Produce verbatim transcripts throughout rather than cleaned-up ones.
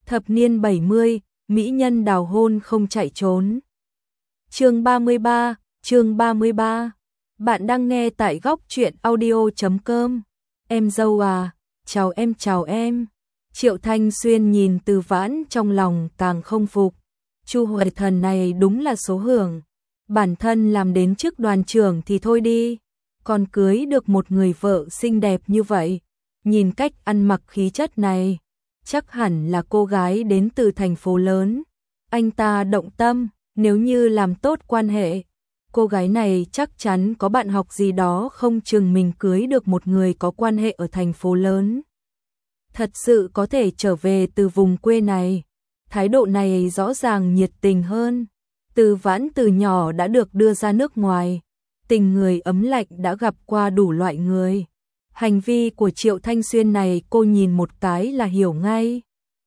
Thập niên bảy mươi, mỹ nhân đào hôn không chạy trốn. Chương ba mươi ba, chương ba mươi ba. Bạn đang nghe tại góc truyện audio chấm com. Em dâu à, chào em chào em. Triệu Thanh Xuyên nhìn Từ Vãn trong lòng càng không phục. Chu Hoài Thần này đúng là số hưởng. Bản thân làm đến chức đoàn trưởng thì thôi đi, còn cưới được một người vợ xinh đẹp như vậy. Nhìn cách ăn mặc khí chất này, chắc hẳn là cô gái đến từ thành phố lớn. Anh ta động tâm, nếu như làm tốt quan hệ, cô gái này chắc chắn có bạn học gì đó, không chừng mình cưới được một người có quan hệ ở thành phố lớn. Thật sự có thể trở về từ vùng quê này. Thái độ này rõ ràng nhiệt tình hơn. Từ Vãn từ nhỏ đã được đưa ra nước ngoài, tình người ấm lạnh đã gặp qua đủ loại người. Hành vi của Triệu Thanh Xuyên này cô nhìn một cái là hiểu ngay.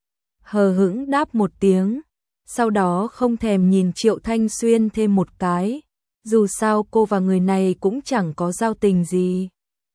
Hờ hững đáp một tiếng, sau đó không thèm nhìn Triệu Thanh Xuyên thêm một cái. Dù sao cô và người này cũng chẳng có giao tình gì.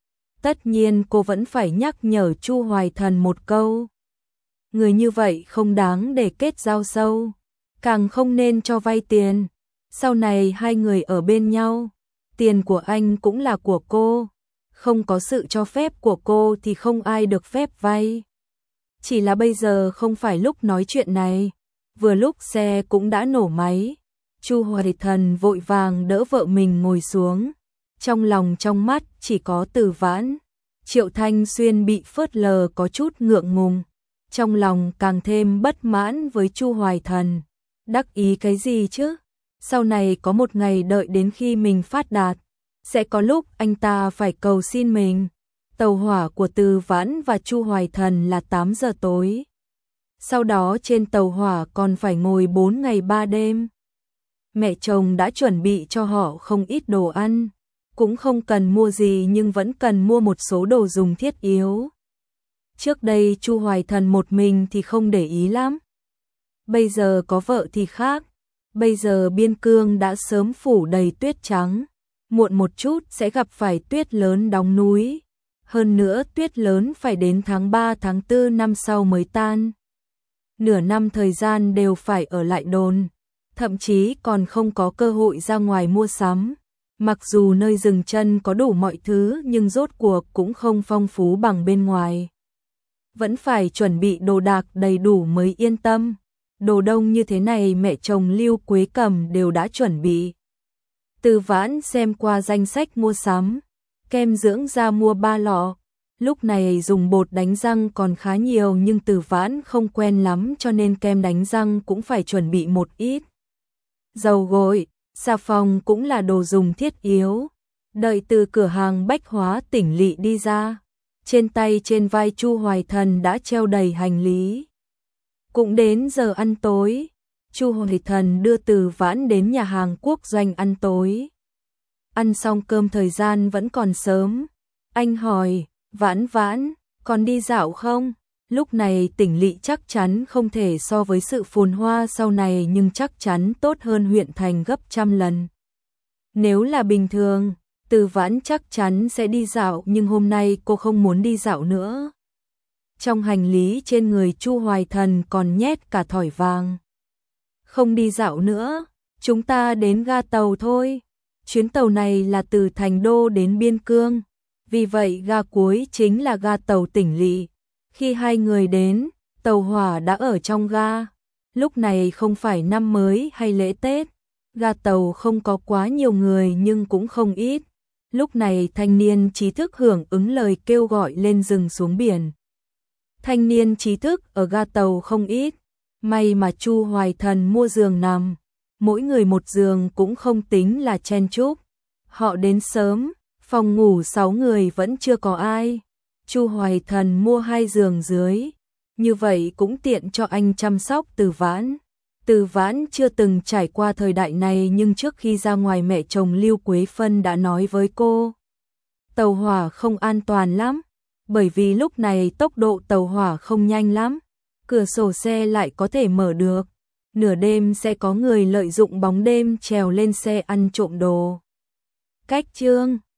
Tất nhiên cô vẫn phải nhắc nhở Chu Hoài Thần một câu. Người như vậy không đáng để kết giao sâu, càng không nên cho vay tiền. Sau này hai người ở bên nhau, tiền của anh cũng là của cô. Không có sự cho phép của cô thì không ai được phép vay. Chỉ là bây giờ không phải lúc nói chuyện này. Vừa lúc xe cũng đã nổ máy, Chu Hoài Thần vội vàng đỡ vợ mình ngồi xuống. Trong lòng trong mắt chỉ có Từ Vãn. Triệu Thanh Xuyên bị phớt lờ có chút ngượng ngùng, trong lòng càng thêm bất mãn với Chu Hoài Thần. Đắc ý cái gì chứ? Sau này có một ngày đợi đến khi mình phát đạt, sẽ có lúc anh ta phải cầu xin mình. Tàu hỏa của Từ Vãn và Chu Hoài Thần là tám giờ tối. Sau đó trên tàu hỏa còn phải ngồi bốn ngày ba đêm. Mẹ chồng đã chuẩn bị cho họ không ít đồ ăn, cũng không cần mua gì nhưng vẫn cần mua một số đồ dùng thiết yếu. Trước đây Chu Hoài Thần một mình thì không để ý lắm. Bây giờ có vợ thì khác. Bây giờ biên cương đã sớm phủ đầy tuyết trắng. Muộn một chút sẽ gặp phải tuyết lớn đóng núi. Hơn nữa tuyết lớn phải đến tháng ba tháng tư năm sau mới tan. Nửa năm thời gian đều phải ở lại đồn. Thậm chí còn không có cơ hội ra ngoài mua sắm. Mặc dù nơi dừng chân có đủ mọi thứ nhưng rốt cuộc cũng không phong phú bằng bên ngoài. Vẫn phải chuẩn bị đồ đạc đầy đủ mới yên tâm. Đồ đông như thế này mẹ chồng Lưu Quế Cầm đều đã chuẩn bị. Từ Vãn xem qua danh sách mua sắm, kem dưỡng da mua ba lọ. Lúc này dùng bột đánh răng còn khá nhiều nhưng Từ Vãn không quen lắm cho nên kem đánh răng cũng phải chuẩn bị một ít. Dầu gội, xà phòng cũng là đồ dùng thiết yếu. Đợi từ cửa hàng bách hóa Tỉnh Lỵ đi ra, trên tay trên vai Chu Hoài Thần đã treo đầy hành lý. Cũng đến giờ ăn tối, Chu Hoài Thần đưa Từ Vãn đến nhà hàng quốc doanh ăn tối. Ăn xong cơm thời gian vẫn còn sớm. Anh hỏi, Vãn Vãn, còn đi dạo không? Lúc này Tỉnh Lỵ chắc chắn không thể so với sự phồn hoa sau này nhưng chắc chắn tốt hơn huyện thành gấp trăm lần. Nếu là bình thường, Từ Vãn chắc chắn sẽ đi dạo nhưng hôm nay cô không muốn đi dạo nữa. Trong hành lý trên người Chu Hoài Thần còn nhét cả thỏi vàng. Không đi dạo nữa, chúng ta đến ga tàu thôi. Chuyến tàu này là từ Thành Đô đến Biên Cương, vì vậy ga cuối chính là ga tàu Tỉnh Lỵ. Khi hai người đến, tàu hỏa đã ở trong ga. Lúc này không phải năm mới hay lễ Tết, ga tàu không có quá nhiều người nhưng cũng không ít. Lúc này thanh niên trí thức hưởng ứng lời kêu gọi lên rừng xuống biển. Thanh niên trí thức ở ga tàu không ít, may mà Chu Hoài Thần mua giường nằm, mỗi người một giường cũng không tính là chen chúc. Họ đến sớm, phòng ngủ sáu người vẫn chưa có ai. Chu Hoài Thần mua hai giường dưới, như vậy cũng tiện cho anh chăm sóc Từ Vãn. Từ Vãn chưa từng trải qua thời đại này nhưng trước khi ra ngoài mẹ chồng Lưu Quế Phân đã nói với cô. Tàu hỏa không an toàn lắm, bởi vì lúc này tốc độ tàu hỏa không nhanh lắm. Cửa sổ xe lại có thể mở được. Nửa đêm sẽ có người lợi dụng bóng đêm trèo lên xe ăn trộm đồ. Cách chương